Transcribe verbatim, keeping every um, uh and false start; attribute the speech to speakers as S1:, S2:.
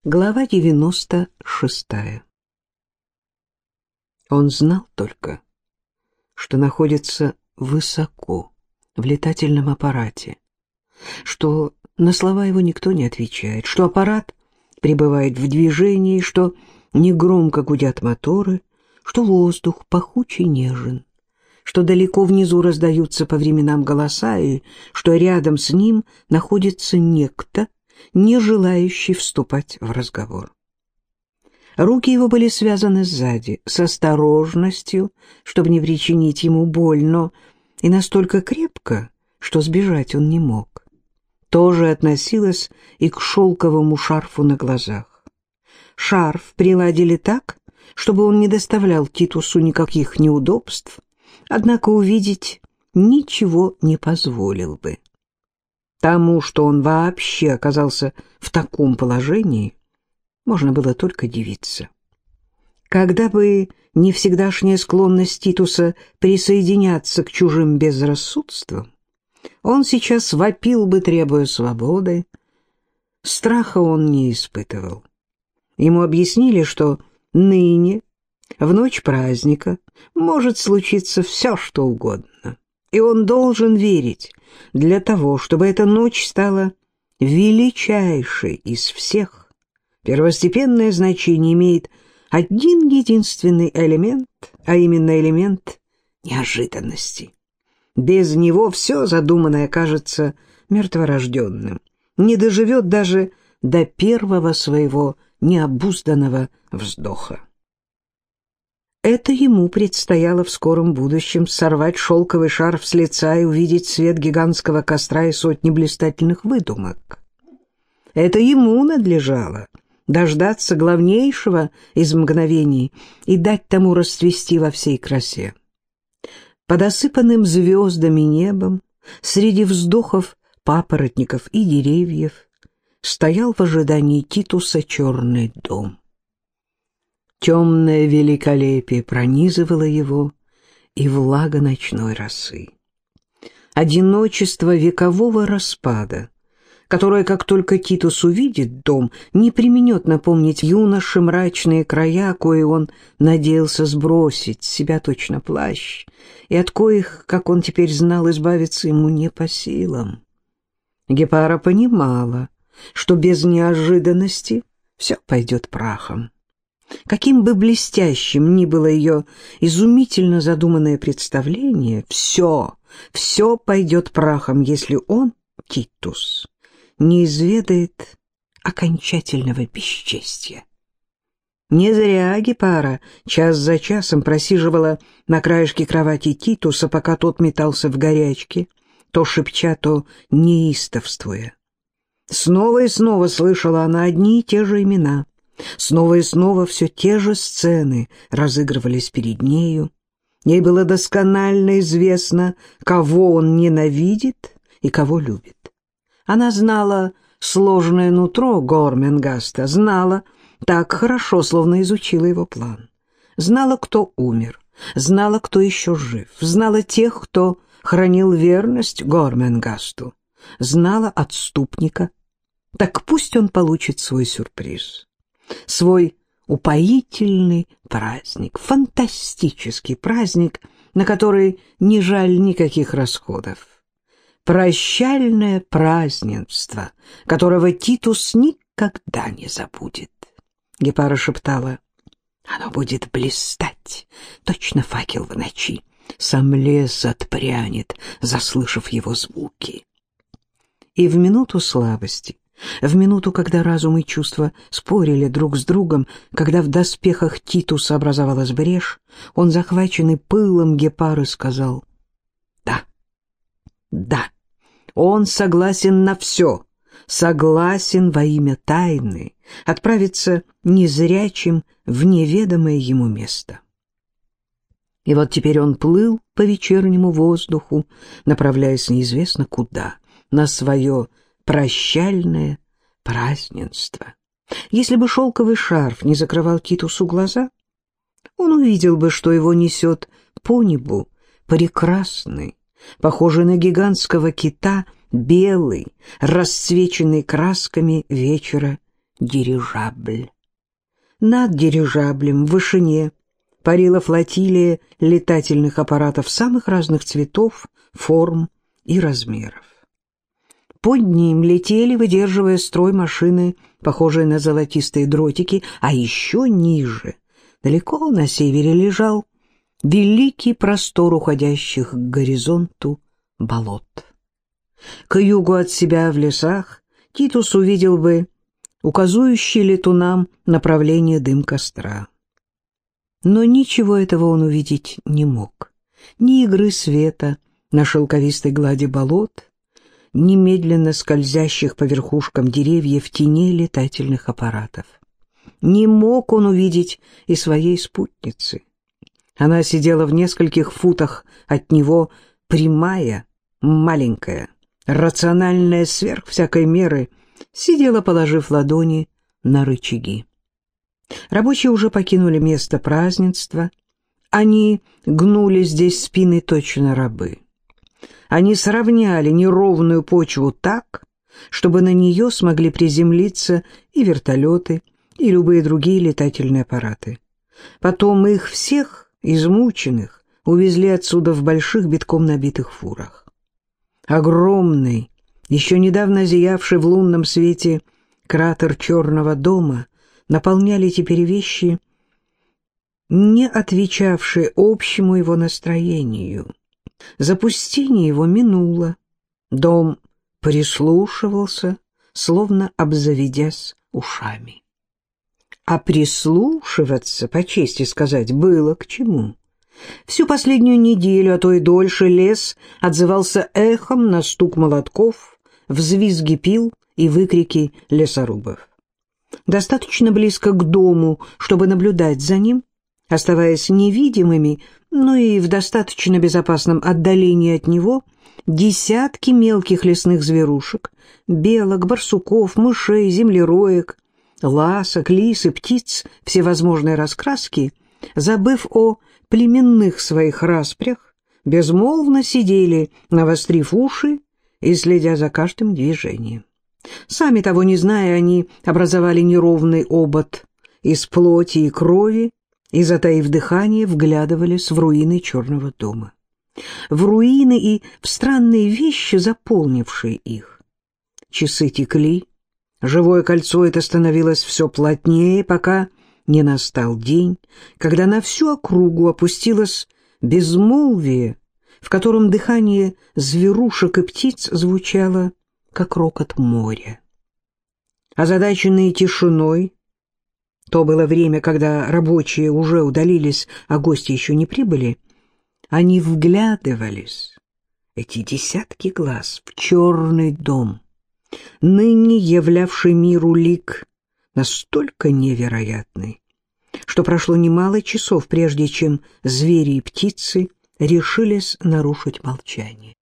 S1: Глава девяносто шестая. Он знал только, что находится высоко в летательном аппарате, что на слова его никто не отвечает, что аппарат пребывает в движении, что негромко гудят моторы, что воздух пахучий нежен, что далеко внизу раздаются по временам голоса и что рядом с ним находится некто, не желающий вступать в разговор. Руки его были связаны сзади, с осторожностью, чтобы не причинить ему боль, но и настолько крепко, что сбежать он не мог. То же относилось и к шелковому шарфу на глазах. Шарф приладили так, чтобы он не доставлял Титусу никаких неудобств, однако увидеть ничего не позволил бы. Тому, что он вообще оказался в таком положении, можно было только дивиться. Когда бы не всегдашняя склонность Титуса присоединяться к чужим безрассудствам, он сейчас вопил бы, требуя свободы. Страха он не испытывал. Ему объяснили, что ныне, в ночь праздника, может случиться все, что угодно. И он должен верить для того, чтобы эта ночь стала величайшей из всех. Первостепенное значение имеет один единственный элемент, а именно элемент неожиданности. Без него все задуманное кажется мертворожденным, не доживет даже до первого своего необузданного вздоха. Это ему предстояло в скором будущем сорвать шелковый шарф с лица и увидеть свет гигантского костра и сотни блистательных выдумок. Это ему надлежало дождаться главнейшего из мгновений и дать тому расцвести во всей красе. Под осыпанным звездами небом, среди вздохов папоротников и деревьев, стоял в ожидании Титуса черный дом. Темное великолепие пронизывало его, и влага ночной росы. Одиночество векового распада, которое, как только Титус увидит дом, не преминет напомнить юноше мрачные края, кои он надеялся сбросить с себя точно плащ, и от коих, как он теперь знал, избавиться ему не по силам. Гепара понимала, что без неожиданности все пойдет прахом. Каким бы блестящим ни было ее изумительно задуманное представление, все, все пойдет прахом, если он, Титус, не изведает окончательного бесчестья. Не зря Гепара час за часом просиживала на краешке кровати Титуса, пока тот метался в горячке, то шепча, то неистовствуя. Снова и снова слышала она одни и те же имена. Снова и снова все те же сцены разыгрывались перед нею. Ей было досконально известно, кого он ненавидит и кого любит. Она знала сложное нутро Горменгаста, знала так хорошо, словно изучила его план. Знала, кто умер, знала, кто еще жив, знала тех, кто хранил верность Горменгасту, знала отступника. Так пусть он получит свой сюрприз. Свой упоительный праздник, фантастический праздник, на который не жаль никаких расходов. Прощальное празднество, которого Титус никогда не забудет. Гепара шептала: «Оно будет блистать, точно факел в ночи. Сам лес отпрянет, заслышав его звуки». И в минуту слабости, в минуту, когда разум и чувства спорили друг с другом, когда в доспехах Титуса образовалась брешь, он, захваченный пылом Гепары, сказал: «Да, да, он согласен на все, согласен во имя тайны отправиться незрячим в неведомое ему место». И вот теперь он плыл по вечернему воздуху, направляясь неизвестно куда, на свое прощальное празднество. Если бы шелковый шарф не закрывал Титусу глаза, он увидел бы, что его несет по небу прекрасный, похожий на гигантского кита, белый, расцвеченный красками вечера дирижабль. Над дирижаблем в вышине парила флотилия летательных аппаратов самых разных цветов, форм и размеров. Под ним летели, выдерживая строй, машины, похожие на золотистые дротики, а еще ниже, далеко на севере, лежал великий простор уходящих к горизонту болот. К югу от себя в лесах Титус увидел бы указующий летунам направление дым костра. Но ничего этого он увидеть не мог. Ни игры света на шелковистой глади болот, ни медленно скользящих по верхушкам деревьев теней летательных аппаратов. Не мог он увидеть и своей спутницы. Она сидела в нескольких футах от него, прямая, маленькая, рациональная сверх всякой меры, сидела, положив ладони на рычаги. Рабочие уже покинули место празднества. Они гнули здесь спины точно рабы. Они сравняли неровную почву так, чтобы на нее смогли приземлиться и вертолеты, и любые другие летательные аппараты. Потом их всех, измученных, увезли отсюда в больших битком набитых фурах. Огромный, еще недавно зиявший в лунном свете кратер Черного дома наполняли теперь вещи, не отвечавшие общему его настроению. Запустение его минуло. Дом прислушивался, словно обзаведясь ушами. А прислушиваться, по чести сказать, было к чему. Всю последнюю неделю, а то и дольше, лес отзывался эхом на стук молотков, взвизги пил и выкрики лесорубов. Достаточно близко к дому, чтобы наблюдать за ним, оставаясь невидимыми, но и в достаточно безопасном отдалении от него, десятки мелких лесных зверушек, белок, барсуков, мышей, землероек, ласок, лис и птиц всевозможной раскраски, забыв о племенных своих распрях, безмолвно сидели, навострив уши и следя за каждым движением. Сами того не зная, они образовали неровный обод из плоти и крови и, затаив дыхание, вглядывались в руины Черного дома. В руины и в странные вещи, заполнившие их. Часы текли, живое кольцо это становилось все плотнее, пока не настал день, когда на всю округу опустилось безмолвие, в котором дыхание зверушек и птиц звучало как рокот моря. Озадаченные тишиной, то было время, когда рабочие уже удалились, а гости еще не прибыли, они вглядывались, эти десятки глаз, в Черный дом, ныне являвший миру лик настолько невероятный, что прошло немало часов, прежде чем звери и птицы решились нарушить молчание.